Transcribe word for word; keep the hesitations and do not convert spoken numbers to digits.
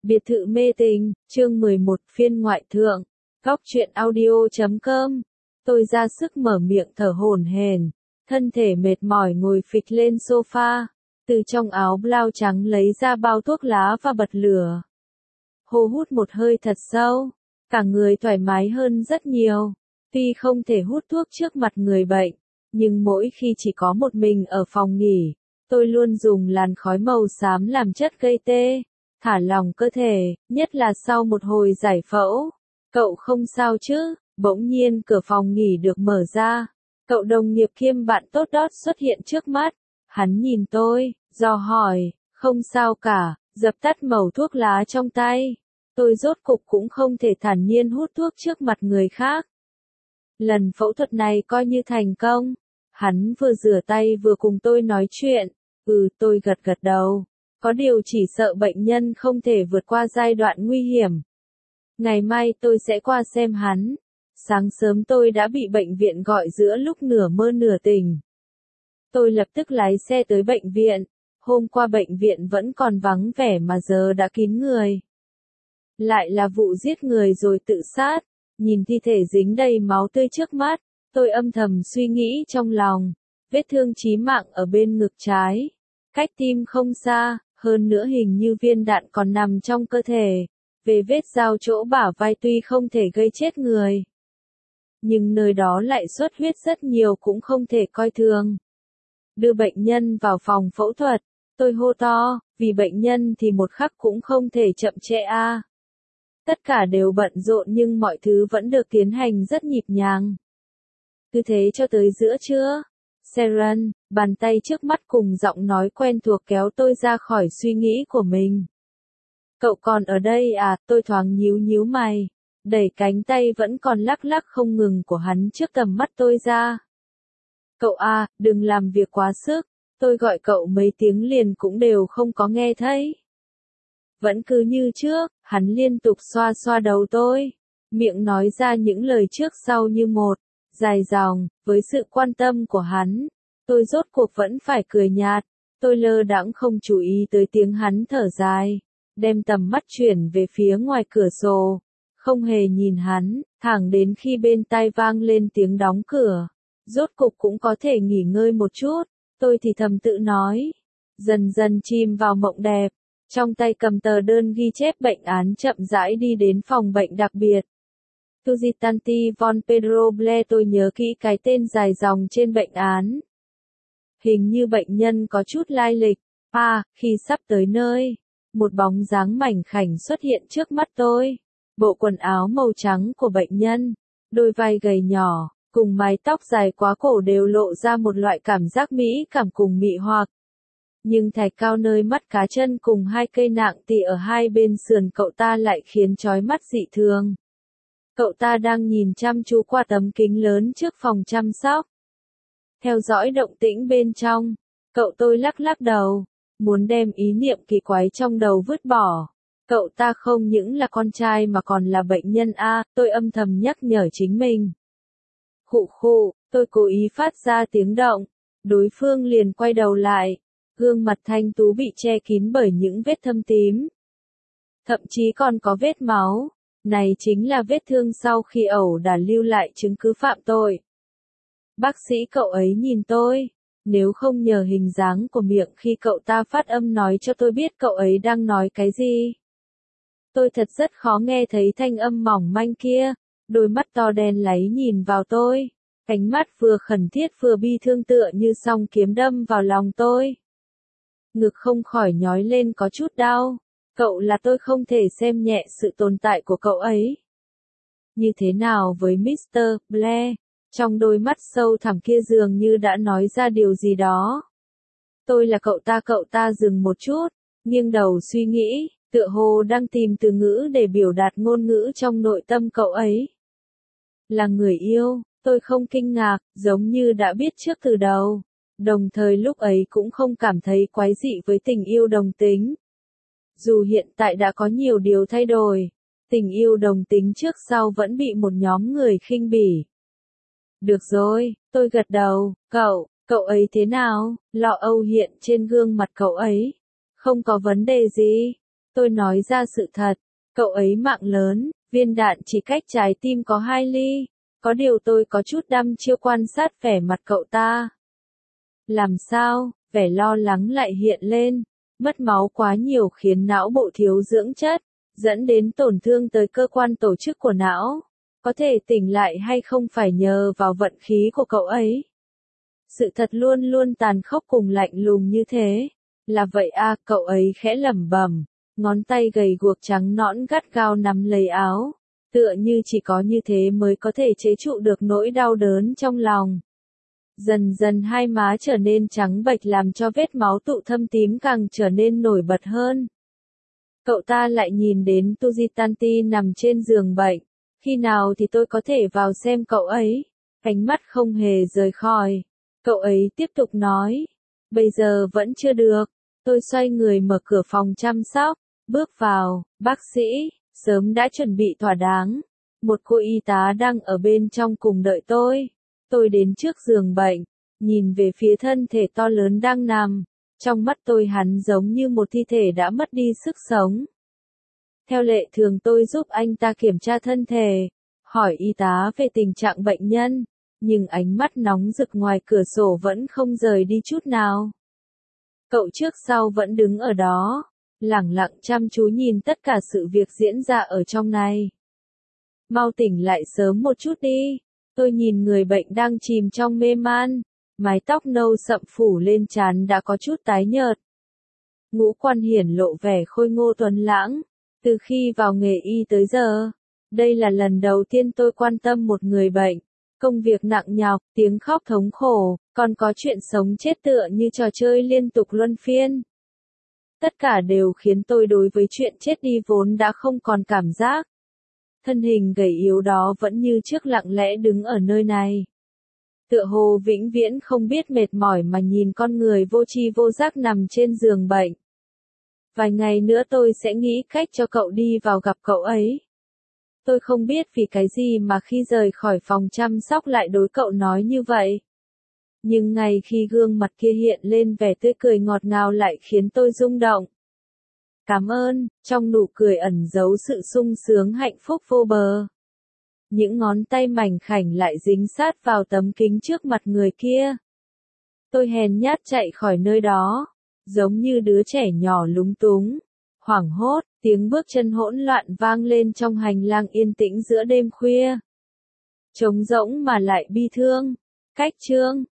Biệt thự mê tình, chương mười một phiên ngoại thượng, góc truyện audio chấm com. Tôi ra sức mở miệng thở hổn hển, thân thể mệt mỏi ngồi phịch lên sofa, từ trong áo blau trắng lấy ra bao thuốc lá và bật lửa. Hô hút một hơi thật sâu, cả người thoải mái hơn rất nhiều. Tuy không thể hút thuốc trước mặt người bệnh, nhưng mỗi khi chỉ có một mình ở phòng nghỉ, tôi luôn dùng làn khói màu xám làm chất gây tê, thả lỏng cơ thể, nhất là sau một hồi giải phẫu. Cậu không sao chứ? Bỗng nhiên cửa phòng nghỉ được mở ra. Cậu đồng nghiệp kiêm bạn tốt đót xuất hiện trước mắt. Hắn nhìn tôi, dò hỏi, không sao cả, dập tắt mẩu thuốc lá trong tay. Tôi rốt cục cũng không thể thản nhiên hút thuốc trước mặt người khác. Lần phẫu thuật này coi như thành công. Hắn vừa rửa tay vừa cùng tôi nói chuyện. Ừ, tôi gật gật đầu. Có điều chỉ sợ bệnh nhân không thể vượt qua giai đoạn nguy hiểm. Ngày mai tôi sẽ qua xem hắn. Sáng sớm tôi đã bị bệnh viện gọi giữa lúc nửa mơ nửa tỉnh. Tôi lập tức lái xe tới bệnh viện. Hôm qua bệnh viện vẫn còn vắng vẻ mà giờ đã kín người. Lại là vụ giết người rồi tự sát. Nhìn thi thể dính đầy máu tươi trước mắt, tôi âm thầm suy nghĩ trong lòng. Vết thương chí mạng ở bên ngực trái. Cách tim không xa, hơn nữa hình như viên đạn còn nằm trong cơ thể. Về vết dao chỗ bả vai tuy không thể gây chết người, nhưng nơi đó lại xuất huyết rất nhiều cũng không thể coi thường. Đưa bệnh nhân vào phòng phẫu thuật, tôi hô to, vì bệnh nhân thì một khắc cũng không thể chậm trễ a. À. Tất cả đều bận rộn nhưng mọi thứ vẫn được tiến hành rất nhịp nhàng. Cứ thế cho tới giữa trưa. Sharon, bàn tay trước mắt cùng giọng nói quen thuộc kéo tôi ra khỏi suy nghĩ của mình. Cậu còn ở đây à? Tôi thoáng nhíu nhíu mày, đẩy cánh tay vẫn còn lắc lắc không ngừng của hắn trước tầm mắt tôi ra. Cậu à, đừng làm việc quá sức, tôi gọi cậu mấy tiếng liền cũng đều không có nghe thấy. Vẫn cứ như trước, hắn liên tục xoa xoa đầu tôi, miệng nói ra những lời trước sau như một, dài dòng, với sự quan tâm của hắn. Tôi rốt cuộc vẫn phải cười nhạt, tôi lơ đãng không chú ý tới tiếng hắn thở dài, đem tầm mắt chuyển về phía ngoài cửa sổ, không hề nhìn hắn, thẳng đến khi bên tai vang lên tiếng đóng cửa. Rốt cục cũng có thể nghỉ ngơi một chút, tôi thì thầm tự nói, dần dần chìm vào mộng đẹp, trong tay cầm tờ đơn ghi chép bệnh án chậm rãi đi đến phòng bệnh đặc biệt. Tuzitanti von Pedro Ble, tôi nhớ kỹ cái tên dài dòng trên bệnh án. Hình như bệnh nhân có chút lai lịch. À, khi sắp tới nơi, một bóng dáng mảnh khảnh xuất hiện trước mắt tôi. Bộ quần áo màu trắng của bệnh nhân, đôi vai gầy nhỏ, cùng mái tóc dài quá cổ đều lộ ra một loại cảm giác mỹ cảm cùng mị hoặc. Nhưng thạch cao nơi mắt cá chân cùng hai cây nạng tỳ ở hai bên sườn cậu ta lại khiến chói mắt dị thường. Cậu ta đang nhìn chăm chú qua tấm kính lớn trước phòng chăm sóc. Theo dõi động tĩnh bên trong, cậu tôi lắc lắc đầu, muốn đem ý niệm kỳ quái trong đầu vứt bỏ. Cậu ta không những là con trai mà còn là bệnh nhân A, tôi âm thầm nhắc nhở chính mình. Khụ khụ, tôi cố ý phát ra tiếng động, đối phương liền quay đầu lại, gương mặt thanh tú bị che kín bởi những vết thâm tím. Thậm chí còn có vết máu, này chính là vết thương sau khi ẩu đả lưu lại chứng cứ phạm tội. Bác sĩ cậu ấy nhìn tôi, nếu không nhờ hình dáng của miệng khi cậu ta phát âm nói cho tôi biết cậu ấy đang nói cái gì. Tôi thật rất khó nghe thấy thanh âm mỏng manh kia, đôi mắt to đen láy nhìn vào tôi, ánh mắt vừa khẩn thiết vừa bi thương tựa như song kiếm đâm vào lòng tôi. Ngực không khỏi nhói lên có chút đau, cậu là tôi không thể xem nhẹ sự tồn tại của cậu ấy. Như thế nào với mít tơ Blair? Trong đôi mắt sâu thẳm kia dường như đã nói ra điều gì đó. Tôi là cậu ta cậu ta dừng một chút, nghiêng đầu suy nghĩ, tựa hồ đang tìm từ ngữ để biểu đạt ngôn ngữ trong nội tâm cậu ấy. Là người yêu, tôi không kinh ngạc, giống như đã biết trước từ đầu. Đồng thời lúc ấy cũng không cảm thấy quái dị với tình yêu đồng tính. Dù hiện tại đã có nhiều điều thay đổi, tình yêu đồng tính trước sau vẫn bị một nhóm người khinh bỉ. Được rồi, tôi gật đầu, cậu, cậu ấy thế nào? Lo âu hiện trên gương mặt cậu ấy. Không có vấn đề gì. Tôi nói ra sự thật, cậu ấy mạng lớn, viên đạn chỉ cách trái tim có hai ly. Có điều tôi có chút đăm chiêu quan sát vẻ mặt cậu ta. Làm sao, vẻ lo lắng lại hiện lên, mất máu quá nhiều khiến não bộ thiếu dưỡng chất, dẫn đến tổn thương tới cơ quan tổ chức của não. Có thể tỉnh lại hay không phải nhờ vào vận khí của cậu ấy. Sự thật luôn luôn tàn khốc cùng lạnh lùng như thế. Là vậy à, cậu ấy khẽ lẩm bẩm, ngón tay gầy guộc trắng nõn gắt gao nắm lấy áo. Tựa như chỉ có như thế mới có thể chế trụ được nỗi đau đớn trong lòng. Dần dần hai má trở nên trắng bệch làm cho vết máu tụ thâm tím càng trở nên nổi bật hơn. Cậu ta lại nhìn đến Tujitanti nằm trên giường bệnh. Khi nào thì tôi có thể vào xem cậu ấy? Ánh mắt không hề rời khỏi. Cậu ấy tiếp tục nói. Bây giờ vẫn chưa được. Tôi xoay người mở cửa phòng chăm sóc. Bước vào, bác sĩ, sớm đã chuẩn bị thỏa đáng. Một cô y tá đang ở bên trong cùng đợi tôi. Tôi đến trước giường bệnh, nhìn về phía thân thể to lớn đang nằm. Trong mắt tôi hắn giống như một thi thể đã mất đi sức sống. Theo lệ thường tôi giúp anh ta kiểm tra thân thể, hỏi y tá về tình trạng bệnh nhân, nhưng ánh mắt nóng rực ngoài cửa sổ vẫn không rời đi chút nào. Cậu trước sau vẫn đứng ở đó, lẳng lặng chăm chú nhìn tất cả sự việc diễn ra ở trong này. Mau tỉnh lại sớm một chút đi. Tôi nhìn người bệnh đang chìm trong mê man, mái tóc nâu sậm phủ lên trán đã có chút tái nhợt. Ngũ quan hiển lộ vẻ khôi ngô tuấn lãng, từ khi vào nghề y tới giờ. Đây là lần đầu tiên tôi quan tâm một người bệnh. Công việc nặng nhọc, tiếng khóc thống khổ, còn có chuyện sống chết tựa như trò chơi liên tục luân phiên. Tất cả đều khiến tôi đối với chuyện chết đi vốn đã không còn cảm giác. Thân hình gầy yếu đó vẫn như trước lặng lẽ đứng ở nơi này. Tựa hồ vĩnh viễn không biết mệt mỏi mà nhìn con người vô tri vô giác nằm trên giường bệnh. Vài ngày nữa tôi sẽ nghĩ cách cho cậu đi vào gặp cậu ấy. Tôi không biết vì cái gì mà khi rời khỏi phòng chăm sóc lại đối cậu nói như vậy. Nhưng ngay khi gương mặt kia hiện lên vẻ tươi cười ngọt ngào lại khiến tôi rung động. Cảm ơn, trong nụ cười ẩn giấu sự sung sướng hạnh phúc vô bờ. Những ngón tay mảnh khảnh lại dính sát vào tấm kính trước mặt người kia. Tôi hèn nhát chạy khỏi nơi đó, giống như đứa trẻ nhỏ lúng túng. Hoảng hốt, tiếng bước chân hỗn loạn vang lên trong hành lang yên tĩnh giữa đêm khuya. Trống rỗng mà lại bi thương. Cách chương